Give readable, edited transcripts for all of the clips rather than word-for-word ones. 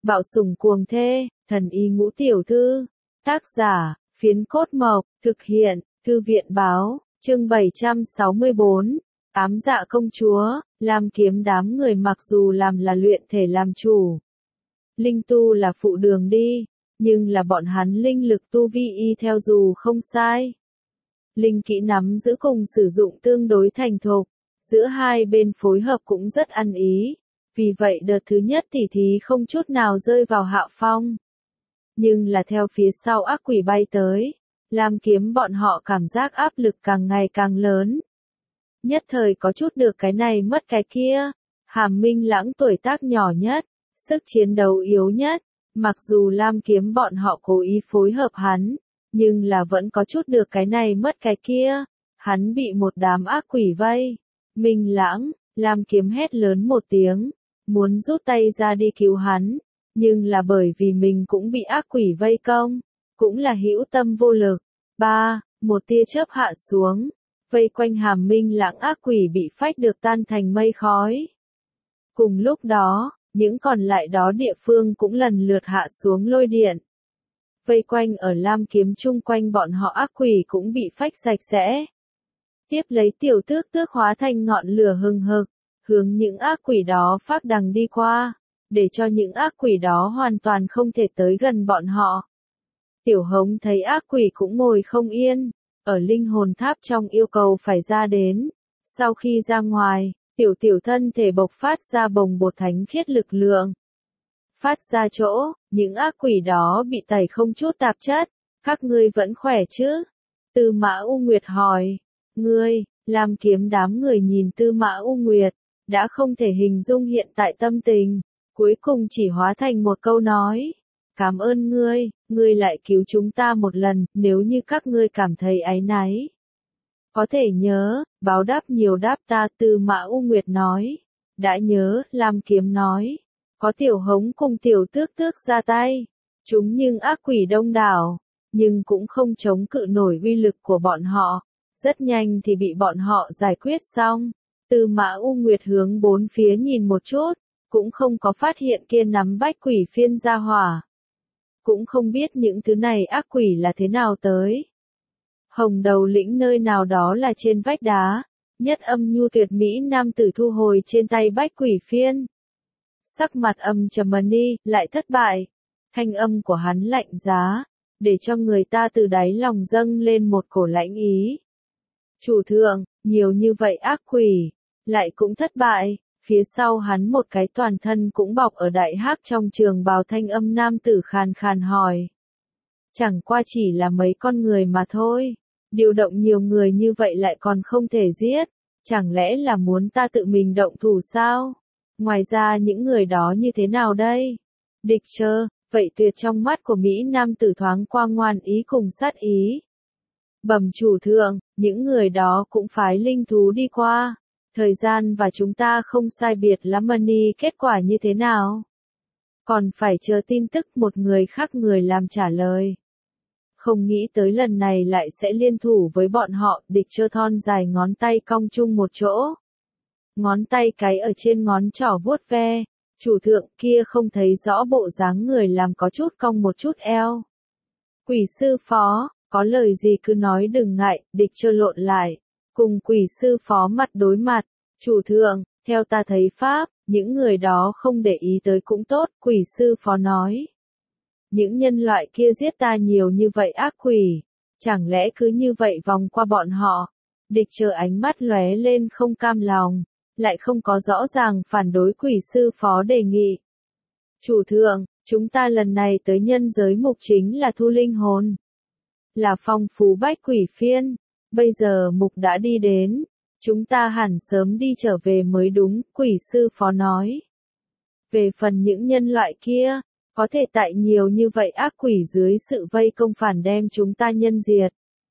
Bạo sủng cuồng thê, thần y ngũ tiểu thư. Tác giả, Phiến Cốt Mộc, thực hiện, Thư viện báo, chương 764. Ám dạ công chúa, Lam Kiếm đám người mặc dù làm là luyện thể làm chủ. Linh tu là phụ đường đi, nhưng là bọn hắn linh lực tu vi y theo dù không sai. Linh kỹ nắm giữ cùng sử dụng tương đối thành thục, giữa hai bên phối hợp cũng rất ăn ý. Vì vậy đợt thứ nhất tỉ thí không chút nào rơi vào hạ phong. Nhưng là theo phía sau ác quỷ bay tới, Lam Kiếm bọn họ cảm giác áp lực càng ngày càng lớn. Nhất thời có chút được cái này mất cái kia. Hàm Minh Lãng tuổi tác nhỏ nhất, sức chiến đấu yếu nhất, mặc dù Lam Kiếm bọn họ cố ý phối hợp hắn, nhưng là vẫn có chút được cái này mất cái kia. Hắn bị một đám ác quỷ vây. Minh Lãng, Lam Kiếm hét lớn một tiếng, muốn rút tay ra đi cứu hắn, nhưng là bởi vì mình cũng bị ác quỷ vây công, cũng là hữu tâm vô lực. Một tia chớp hạ xuống, vây quanh Hàm Minh Lãng ác quỷ bị phách được tan thành mây khói. Cùng lúc đó, những còn lại đó địa phương cũng lần lượt hạ xuống lôi điện. Vây quanh ở Lam Kiếm chung quanh bọn họ ác quỷ cũng bị phách sạch sẽ. Tiếp lấy tiểu tước tước hóa thành ngọn lửa hừng hực, hướng những ác quỷ đó phác đằng đi qua, để cho những ác quỷ đó hoàn toàn không thể tới gần bọn họ. Tiểu Hống thấy ác quỷ cũng ngồi không yên, ở linh hồn tháp trong yêu cầu phải ra đến. Sau khi ra ngoài, tiểu thân thể bộc phát ra bồng bột thánh khiết lực lượng. Phát ra chỗ, những ác quỷ đó bị tẩy không chút tạp chất. Các ngươi vẫn khỏe chứ? Tư Mã U Nguyệt hỏi. Ngươi, Lam Kiếm đám người nhìn Tư Mã U Nguyệt, đã không thể hình dung hiện tại tâm tình, cuối cùng chỉ hóa thành một câu nói. Cảm ơn ngươi lại cứu chúng ta một lần, nếu như các ngươi cảm thấy áy náy. Có thể nhớ, báo đáp nhiều đáp ta, Tư Mã U Nguyệt nói. Đã nhớ, Lam Kiếm nói. Có Tiểu Hống cùng tiểu tước tước ra tay. Chúng nhưng ác quỷ đông đảo, nhưng cũng không chống cự nổi uy lực của bọn họ. Rất nhanh thì bị bọn họ giải quyết xong. Tư Mã U Nguyệt hướng bốn phía nhìn một chút, cũng không có phát hiện kia nắm bách quỷ phiên ra hỏa. Cũng không biết những thứ này ác quỷ là thế nào tới. Hồng Đầu Lĩnh nơi nào đó là trên vách đá, nhất âm nhu tuyệt mỹ nam tử thu hồi trên tay bách quỷ phiên. Sắc mặt âm trầm đi, lại thất bại. Thanh âm của hắn lạnh giá, để cho người ta từ đáy lòng dâng lên một cổ lãnh ý. Chủ thượng, nhiều như vậy ác quỷ, lại cũng thất bại. Phía sau hắn một cái toàn thân cũng bọc ở đại hắc trong trường bào thanh âm nam tử khàn khàn hỏi. Chẳng qua chỉ là mấy con người mà thôi. Điều động nhiều người như vậy lại còn không thể giết. Chẳng lẽ là muốn ta tự mình động thủ sao? Ngoài ra những người đó như thế nào đây? Địch Trơ, vậy tuyệt trong mắt của Mỹ nam tử thoáng qua ngoan ý cùng sát ý. Bẩm chủ thượng, những người đó cũng phái linh thú đi qua. Thời gian và chúng ta không sai biệt lắm đi, kết quả như thế nào? Còn phải chờ tin tức, một người khác người làm trả lời. Không nghĩ tới lần này lại sẽ liên thủ với bọn họ. Địch Trơ thon dài ngón tay cong chung một chỗ. Ngón tay cái ở trên ngón trỏ vuốt ve. Chủ thượng kia không thấy rõ bộ dáng người làm có chút cong một chút eo. Quỷ sư phó, có lời gì cứ nói đừng ngại. Địch Trơ lộn lại, cùng quỷ sư phó mặt đối mặt. Chủ thượng, theo ta thấy pháp, những người đó không để ý tới cũng tốt. Quỷ sư phó nói. Những nhân loại kia giết ta nhiều như vậy ác quỷ, chẳng lẽ cứ như vậy vòng qua bọn họ? Địch Trơ ánh mắt lóe lên không cam lòng, lại không có rõ ràng phản đối quỷ sư phó đề nghị. Chủ thượng, chúng ta lần này tới nhân giới mục chính là thu linh hồn, là phong phú bách quỷ phiên. Bây giờ mục đã đi đến, chúng ta hẳn sớm đi trở về mới đúng, quỷ sư phó nói. Về phần những nhân loại kia, có thể tại nhiều như vậy ác quỷ dưới sự vây công phản đem chúng ta nhân diệt.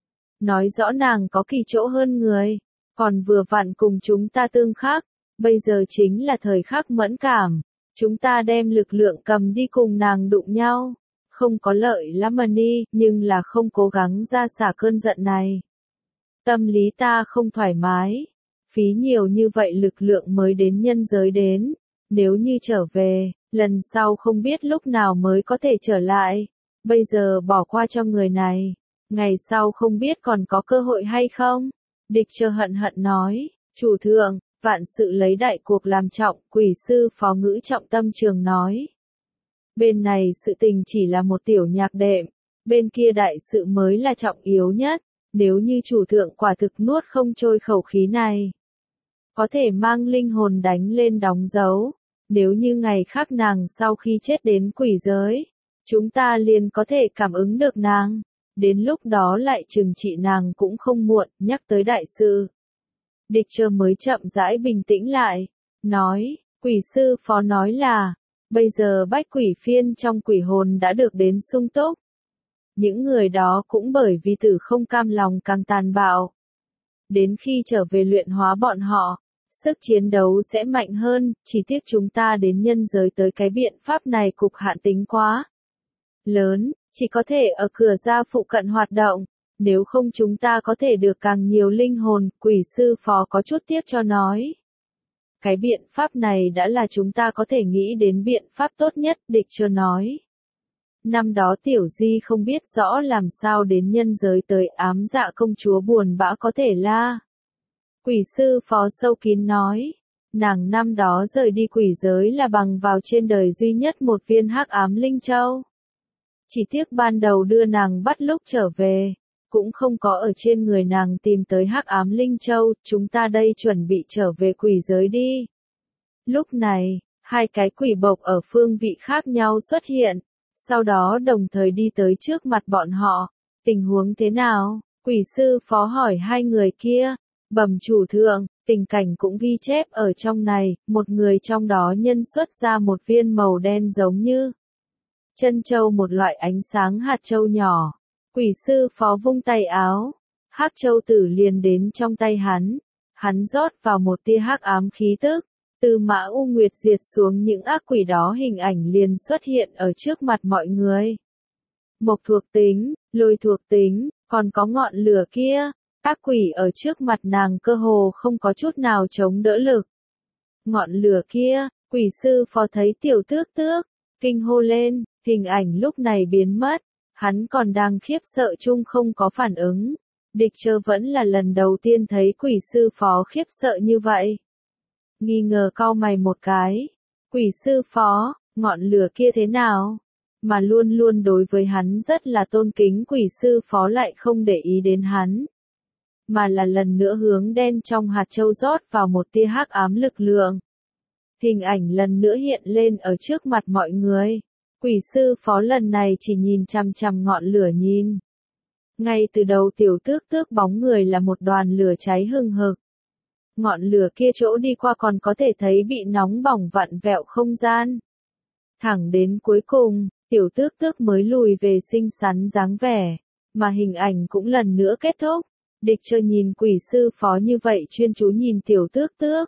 Nói rõ nàng có kỳ chỗ hơn người, còn vừa vặn cùng chúng ta tương khắc, bây giờ chính là thời khắc mẫn cảm. Chúng ta đem lực lượng cầm đi cùng nàng đụng nhau. Không có lợi lắm đi, nhưng là không cố gắng ra xả cơn giận này. Tâm lý ta không thoải mái. Phí nhiều như vậy lực lượng mới đến nhân giới đến. Nếu như trở về, lần sau không biết lúc nào mới có thể trở lại, bây giờ bỏ qua cho người này, ngày sau không biết còn có cơ hội hay không. Địch Chờ hận hận nói, chủ thượng, vạn sự lấy đại cuộc làm trọng, quỷ sư phó ngữ trọng tâm trường nói. Bên này sự tình chỉ là một tiểu nhạc đệm, bên kia đại sự mới là trọng yếu nhất, nếu như chủ thượng quả thực nuốt không trôi khẩu khí này. Có thể mang linh hồn đánh lên đóng dấu, nếu như ngày khác nàng sau khi chết đến quỷ giới, chúng ta liền có thể cảm ứng được nàng, đến lúc đó lại trừng trị nàng cũng không muộn. Nhắc tới đại sự, Địch Chờ mới chậm rãi bình tĩnh lại, nói, quỷ sư phó nói là, bây giờ bách quỷ phiên trong quỷ hồn đã được đến sung túc. Những người đó cũng bởi vì tử không cam lòng càng tàn bạo. Đến khi trở về luyện hóa bọn họ, sức chiến đấu sẽ mạnh hơn, chỉ tiếc chúng ta đến nhân giới tới cái biện pháp này cục hạn tính quá lớn, chỉ có thể ở cửa ra phụ cận hoạt động, nếu không chúng ta có thể được càng nhiều linh hồn. Quỷ sư phó có chút tiếc cho nói. Cái biện pháp này đã là chúng ta có thể nghĩ đến biện pháp tốt nhất. Địch Chờ nói. Năm đó Tiểu Di không biết rõ làm sao đến nhân giới tới, Ám Dạ công chúa buồn bã có thể la. Quỷ sư phó sâu kín nói, nàng năm đó rời đi quỷ giới là bằng vào trên đời duy nhất một viên hắc ám linh châu. Chỉ tiếc ban đầu đưa nàng bắt lúc trở về, cũng không có ở trên người nàng tìm tới hắc ám linh châu. Chúng ta đây chuẩn bị trở về quỷ giới đi. Lúc này, hai cái quỷ bộc ở phương vị khác nhau xuất hiện, sau đó đồng thời đi tới trước mặt bọn họ. Tình huống thế nào? Quỷ sư phó hỏi hai người kia. Bẩm chủ thượng, tình cảnh cũng ghi chép ở trong này. Một người trong đó nhân xuất ra một viên màu đen giống như chân châu, một loại ánh sáng hạt châu nhỏ. Quỷ sư phó vung tay áo, hắc châu tử liền đến trong tay hắn. Hắn rót vào một tia hắc ám khí tức, từ Mã U Nguyệt diệt xuống những ác quỷ đó, hình ảnh liền xuất hiện ở trước mặt mọi người. Mộc thuộc tính, lôi thuộc tính, còn có ngọn lửa kia. Ác quỷ ở trước mặt nàng cơ hồ không có chút nào chống đỡ lực. Ngọn lửa kia, quỷ sư phó thấy Tiểu Tước Tước, kinh hô lên, hình ảnh lúc này biến mất, hắn còn đang khiếp sợ chung không có phản ứng. Địch Chờ vẫn là lần đầu tiên thấy quỷ sư phó khiếp sợ như vậy. Nghi ngờ cau mày một cái, quỷ sư phó, ngọn lửa kia thế nào? Mà luôn luôn đối với hắn rất là tôn kính quỷ sư phó lại không để ý đến hắn, mà là lần nữa hướng đen trong hạt châu rót vào một tia hắc ám lực lượng. Hình ảnh lần nữa hiện lên ở trước mặt mọi người. Quỷ sư phó lần này chỉ nhìn chằm chằm ngọn lửa nhìn. Ngay từ đầu Tiểu Tước Tước bóng người là một đoàn lửa cháy hừng hực. Ngọn lửa kia chỗ đi qua còn có thể thấy bị nóng bỏng vặn vẹo không gian. Thẳng đến cuối cùng, Tiểu Tước Tước mới lùi về xinh xắn dáng vẻ, mà hình ảnh cũng lần nữa kết thúc. Địch Chờ nhìn quỷ sư phó như vậy chuyên chú nhìn Tiểu Tước Tước.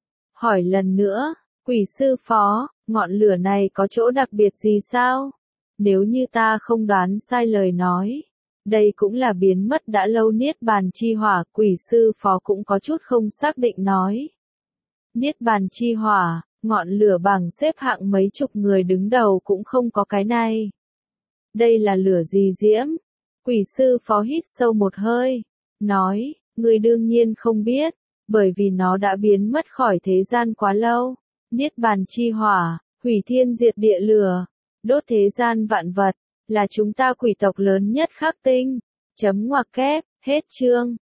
Hỏi lần nữa, quỷ sư phó, ngọn lửa này có chỗ đặc biệt gì sao? Nếu như ta không đoán sai lời nói, đây cũng là biến mất đã lâu Niết Bàn Chi Hỏa. Quỷ sư phó cũng có chút không xác định nói. Niết Bàn Chi Hỏa, ngọn lửa bảng xếp hạng mấy chục người đứng đầu cũng không có cái này. Đây là lửa gì diễm? Quỷ sư phó hít sâu một hơi, nói, người đương nhiên không biết, bởi vì nó đã biến mất khỏi thế gian quá lâu. Niết Bàn Chi Hỏa, hủy thiên diệt địa lửa, đốt thế gian vạn vật, là chúng ta quỷ tộc lớn nhất khắc tinh. Chấm ngoặc kép, hết chương.